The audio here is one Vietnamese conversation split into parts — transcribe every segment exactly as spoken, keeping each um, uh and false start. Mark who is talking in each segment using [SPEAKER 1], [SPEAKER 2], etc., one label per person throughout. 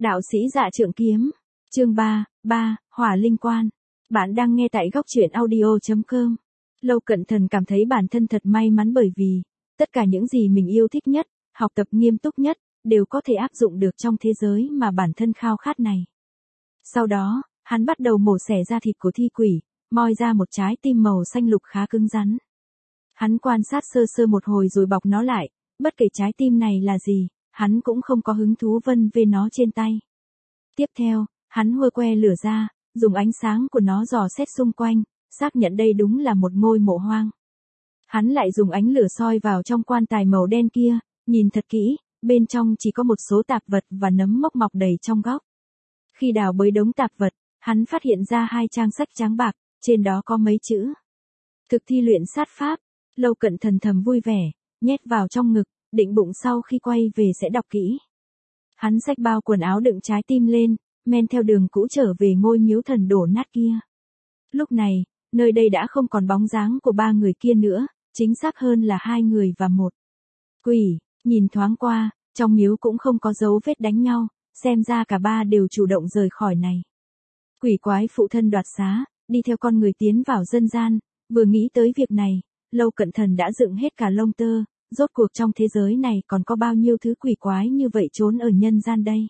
[SPEAKER 1] Đạo sĩ Dạ Trượng Kiếm. Chương ba, ba, Hỏa Linh Quan. Bạn đang nghe tại góc truyện audio chấm com. Lâu Cận Thần cảm thấy bản thân thật may mắn bởi vì, tất cả những gì mình yêu thích nhất, học tập nghiêm túc nhất, đều có thể áp dụng được trong thế giới mà bản thân khao khát này. Sau đó, hắn bắt đầu mổ xẻ da thịt của thi quỷ, moi ra một trái tim màu xanh lục khá cứng rắn. Hắn quan sát sơ sơ một hồi rồi bọc nó lại, bất kể trái tim này là gì, hắn cũng không có hứng thú vân về nó trên tay. Tiếp theo, hắn hơ que lửa ra, dùng ánh sáng của nó dò xét xung quanh, xác nhận đây đúng là một ngôi mộ hoang. Hắn lại dùng ánh lửa soi vào trong quan tài màu đen kia, nhìn thật kỹ, bên trong chỉ có một số tạp vật và nấm mốc mọc đầy trong góc. Khi đào bới đống tạp vật, hắn phát hiện ra hai trang sách trắng bạc, trên đó có mấy chữ. Thực thi luyện sát pháp. Lâu Cận Thần thầm vui vẻ, nhét vào trong ngực, định bụng sau khi quay về sẽ đọc kỹ. Hắn xách bao quần áo đựng trái tim lên, men theo đường cũ trở về ngôi miếu thần đổ nát kia. Lúc này, nơi đây đã không còn bóng dáng của ba người kia nữa, chính xác hơn là hai người và một quỷ. Nhìn thoáng qua, trong miếu cũng không có dấu vết đánh nhau, xem ra cả ba đều chủ động rời khỏi này. Quỷ quái phụ thân đoạt xá, đi theo con người tiến vào dân gian, vừa nghĩ tới việc này, Lâu Cận Thần đã dựng hết cả lông tơ, rốt cuộc trong thế giới này còn có bao nhiêu thứ quỷ quái như vậy trốn ở nhân gian đây.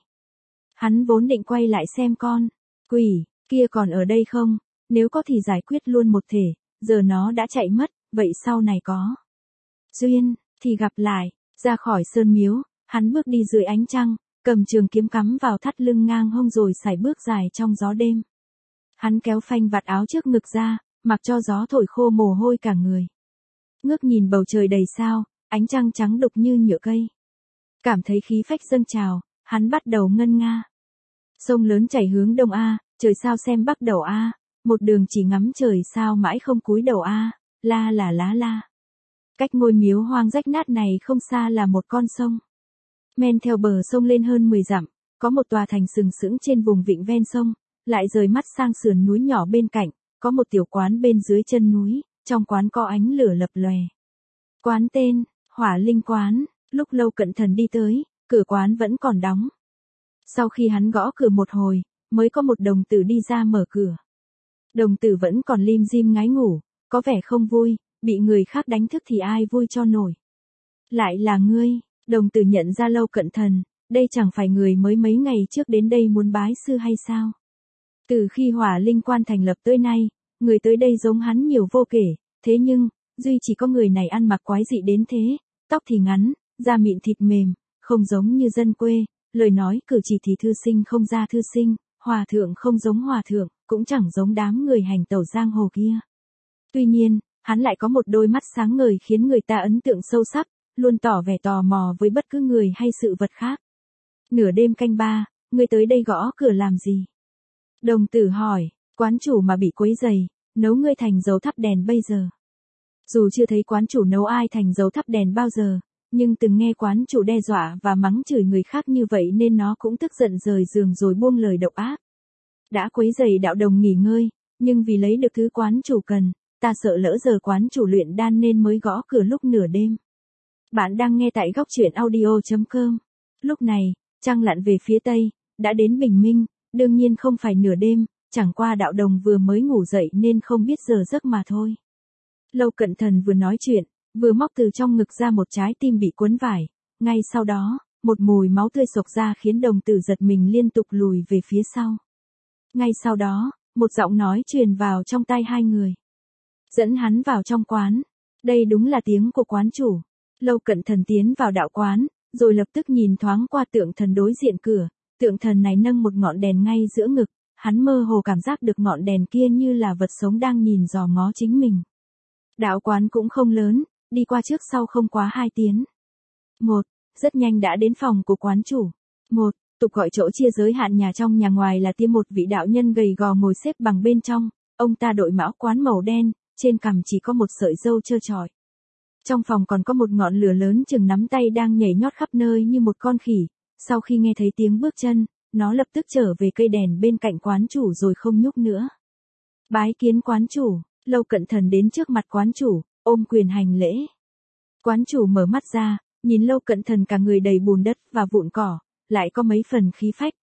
[SPEAKER 1] Hắn vốn định quay lại xem con quỷ kia còn ở đây không, nếu có thì giải quyết luôn một thể, giờ nó đã chạy mất, vậy sau này có duyên thì gặp lại. Ra khỏi sơn miếu, hắn bước đi dưới ánh trăng, cầm trường kiếm cắm vào thắt lưng ngang hông rồi sải bước dài trong gió đêm. Hắn kéo phanh vạt áo trước ngực ra, mặc cho gió thổi khô mồ hôi cả người. Ngước nhìn bầu trời đầy sao, ánh trăng trắng đục như nhựa cây. Cảm thấy khí phách dâng trào, hắn bắt đầu ngân nga. Sông lớn chảy hướng đông a, trời sao xem bắc đầu a, một đường chỉ ngắm trời sao mãi không cúi đầu a, la là lá la. Cách ngôi miếu hoang rách nát này không xa là một con sông. Men theo bờ sông lên hơn mười dặm, có một tòa thành sừng sững trên vùng vịnh ven sông, lại rời mắt sang sườn núi nhỏ bên cạnh, có một tiểu quán bên dưới chân núi, trong quán có ánh lửa lập lòe. Quán tên, Hỏa Linh Quán. Lúc Lâu Cận Thần đi tới, cửa quán vẫn còn đóng. Sau khi hắn gõ cửa một hồi, mới có một đồng tử đi ra mở cửa. Đồng tử vẫn còn lim dim ngái ngủ, có vẻ không vui, bị người khác đánh thức thì ai vui cho nổi. Lại là ngươi. Đồng tử nhận ra Lâu Cận Thần, đây chẳng phải người mới mấy ngày trước đến đây muốn bái sư hay sao? Từ khi Hỏa Linh Quan thành lập tới nay, người tới đây giống hắn nhiều vô kể, thế nhưng, duy chỉ có người này ăn mặc quái dị đến thế, tóc thì ngắn, da mịn thịt mềm, không giống như dân quê, lời nói cử chỉ thì thư sinh không ra thư sinh, hòa thượng không giống hòa thượng, cũng chẳng giống đám người hành tẩu giang hồ kia. Tuy nhiên, hắn lại có một đôi mắt sáng ngời khiến người ta ấn tượng sâu sắc, luôn tỏ vẻ tò mò với bất cứ người hay sự vật khác. Nửa đêm canh ba, ngươi tới đây gõ cửa làm gì? Đồng tử hỏi, quán chủ mà bị quấy rầy, nấu ngươi thành dầu thắp đèn bây giờ. Dù chưa thấy quán chủ nấu ai thành dầu thắp đèn bao giờ, nhưng từng nghe quán chủ đe dọa và mắng chửi người khác như vậy nên nó cũng tức giận rời giường rồi buông lời độc ác. Đã quấy rầy đạo đồng nghỉ ngơi, nhưng vì lấy được thứ quán chủ cần, ta sợ lỡ giờ quán chủ luyện đan nên mới gõ cửa lúc nửa đêm. Bạn đang nghe tại góc truyện audio chấm com. Lúc này, trăng lặn về phía tây, đã đến bình minh, đương nhiên không phải nửa đêm, chẳng qua đạo đồng vừa mới ngủ dậy nên không biết giờ giấc mà thôi. Lâu Cận Thần vừa nói chuyện, vừa móc từ trong ngực ra một trái tim bị cuốn vải, ngay sau đó, một mùi máu tươi xộc ra khiến đồng tử giật mình liên tục lùi về phía sau. Ngay sau đó, một giọng nói truyền vào trong tai hai người. Dẫn hắn vào trong quán. Đây đúng là tiếng của quán chủ. Lâu Cận Thần tiến vào đạo quán, rồi lập tức nhìn thoáng qua tượng thần đối diện cửa, tượng thần này nâng một ngọn đèn ngay giữa ngực, hắn mơ hồ cảm giác được ngọn đèn kia như là vật sống đang nhìn dò ngó chính mình. Đạo quán cũng không lớn, đi qua trước sau không quá hai tiếng. Một, rất nhanh đã đến phòng của quán chủ. Một, tục gọi chỗ chia giới hạn nhà trong nhà ngoài là tiêm một vị đạo nhân gầy gò ngồi xếp bằng bên trong, ông ta đội mão quán màu đen, trên cằm chỉ có một sợi râu trơ trọi. Trong phòng còn có một ngọn lửa lớn chừng nắm tay đang nhảy nhót khắp nơi như một con khỉ, sau khi nghe thấy tiếng bước chân, nó lập tức trở về cây đèn bên cạnh quán chủ rồi không nhúc nữa. Bái kiến quán chủ. Lâu Cận Thần đến trước mặt quán chủ, ôm quyền hành lễ. Quán chủ mở mắt ra, nhìn Lâu Cận Thần cả người đầy bùn đất và vụn cỏ, lại có mấy phần khí phách,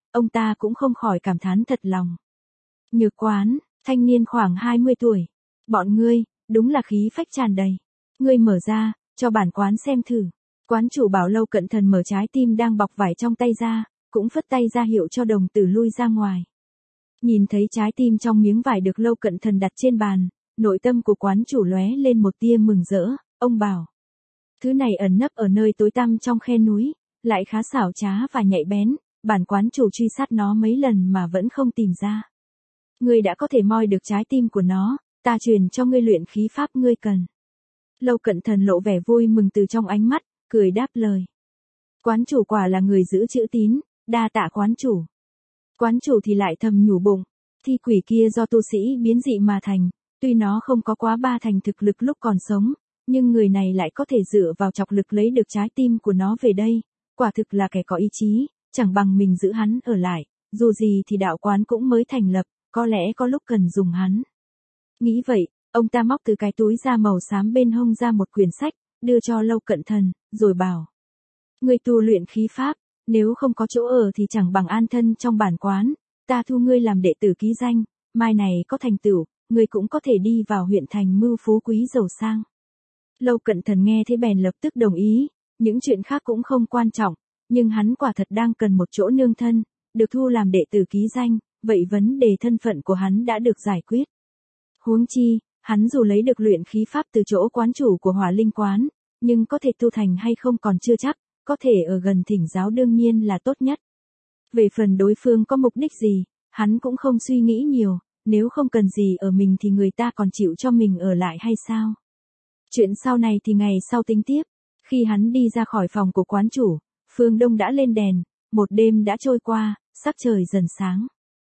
[SPEAKER 1] ông ta cũng không khỏi cảm thán thật lòng. Nhược Quán, thanh niên khoảng hai mươi tuổi. Bọn ngươi, đúng là khí phách tràn đầy. Ngươi mở ra, cho bản quán xem thử. Quán chủ bảo Lâu Cận Thần mở trái tim đang bọc vải trong tay ra, cũng phất tay ra hiệu cho đồng tử lui ra ngoài. Nhìn thấy trái tim trong miếng vải được Lâu Cận Thần đặt trên bàn, nội tâm của quán chủ lóe lên một tia mừng rỡ, ông bảo. Thứ này ẩn nấp ở nơi tối tăm trong khe núi, lại khá xảo trá và nhạy bén, bản quán chủ truy sát nó mấy lần mà vẫn không tìm ra. Ngươi đã có thể moi được trái tim của nó, ta truyền cho ngươi luyện khí pháp ngươi cần. Lâu Cận Thần lộ vẻ vui mừng từ trong ánh mắt, cười đáp lời. Quán chủ quả là người giữ chữ tín, đa tạ quán chủ. Quán chủ thì lại thầm nhủ bụng, thi quỷ kia do tu sĩ biến dị mà thành, tuy nó không có quá ba thành thực lực lúc còn sống, nhưng người này lại có thể dựa vào chọc lực lấy được trái tim của nó về đây, quả thực là kẻ có ý chí, chẳng bằng mình giữ hắn ở lại, dù gì thì đạo quán cũng mới thành lập, có lẽ có lúc cần dùng hắn. Nghĩ vậy, ông ta móc từ cái túi da màu xám bên hông ra một quyển sách, đưa cho Lâu Cận Thần, rồi bảo. Ngươi tu luyện khí pháp, nếu không có chỗ ở thì chẳng bằng an thân trong bản quán, ta thu ngươi làm đệ tử ký danh, mai này có thành tựu, ngươi cũng có thể đi vào huyện thành mưu phú quý giàu sang. Lâu Cận Thần nghe thế bèn lập tức đồng ý, những chuyện khác cũng không quan trọng, nhưng hắn quả thật đang cần một chỗ nương thân, được thu làm đệ tử ký danh, vậy vấn đề thân phận của hắn đã được giải quyết. Huống chi, hắn dù lấy được luyện khí pháp từ chỗ quán chủ của Hỏa Linh Quán, nhưng có thể tu thành hay không còn chưa chắc, có thể ở gần thỉnh giáo đương nhiên là tốt nhất. Về phần đối phương có mục đích gì, hắn cũng không suy nghĩ nhiều, nếu không cần gì ở mình thì người ta còn chịu cho mình ở lại hay sao? Chuyện sau này thì ngày sau tính tiếp. Khi hắn đi ra khỏi phòng của quán chủ, phương đông đã lên đèn, một đêm đã trôi qua, sắc trời dần sáng.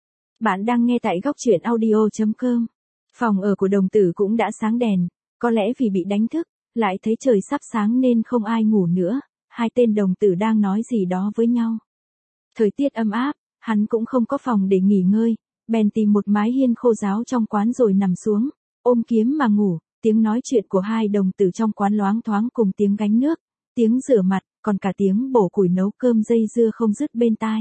[SPEAKER 1] Bạn đang nghe tại góc truyện audio chấm com. Phòng ở của đồng tử cũng đã sáng đèn, có lẽ vì bị đánh thức, lại thấy trời sắp sáng nên không ai ngủ nữa, hai tên đồng tử đang nói gì đó với nhau. Thời tiết ấm áp, hắn cũng không có phòng để nghỉ ngơi, bèn tìm một mái hiên khô ráo trong quán rồi nằm xuống, ôm kiếm mà ngủ, tiếng nói chuyện của hai đồng tử trong quán loáng thoáng cùng tiếng gánh nước, tiếng rửa mặt, còn cả tiếng bổ củi nấu cơm dây dưa không dứt bên tai.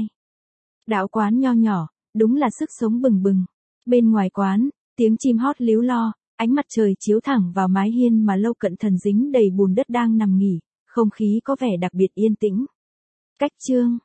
[SPEAKER 1] Đạo quán nho nhỏ, đúng là sức sống bừng bừng. Bên ngoài quán, tiếng chim hót líu lo, ánh mặt trời chiếu thẳng vào mái hiên mà Lâu Cận Thần dính đầy bùn đất đang nằm nghỉ, không khí có vẻ đặc biệt yên tĩnh. Cách chương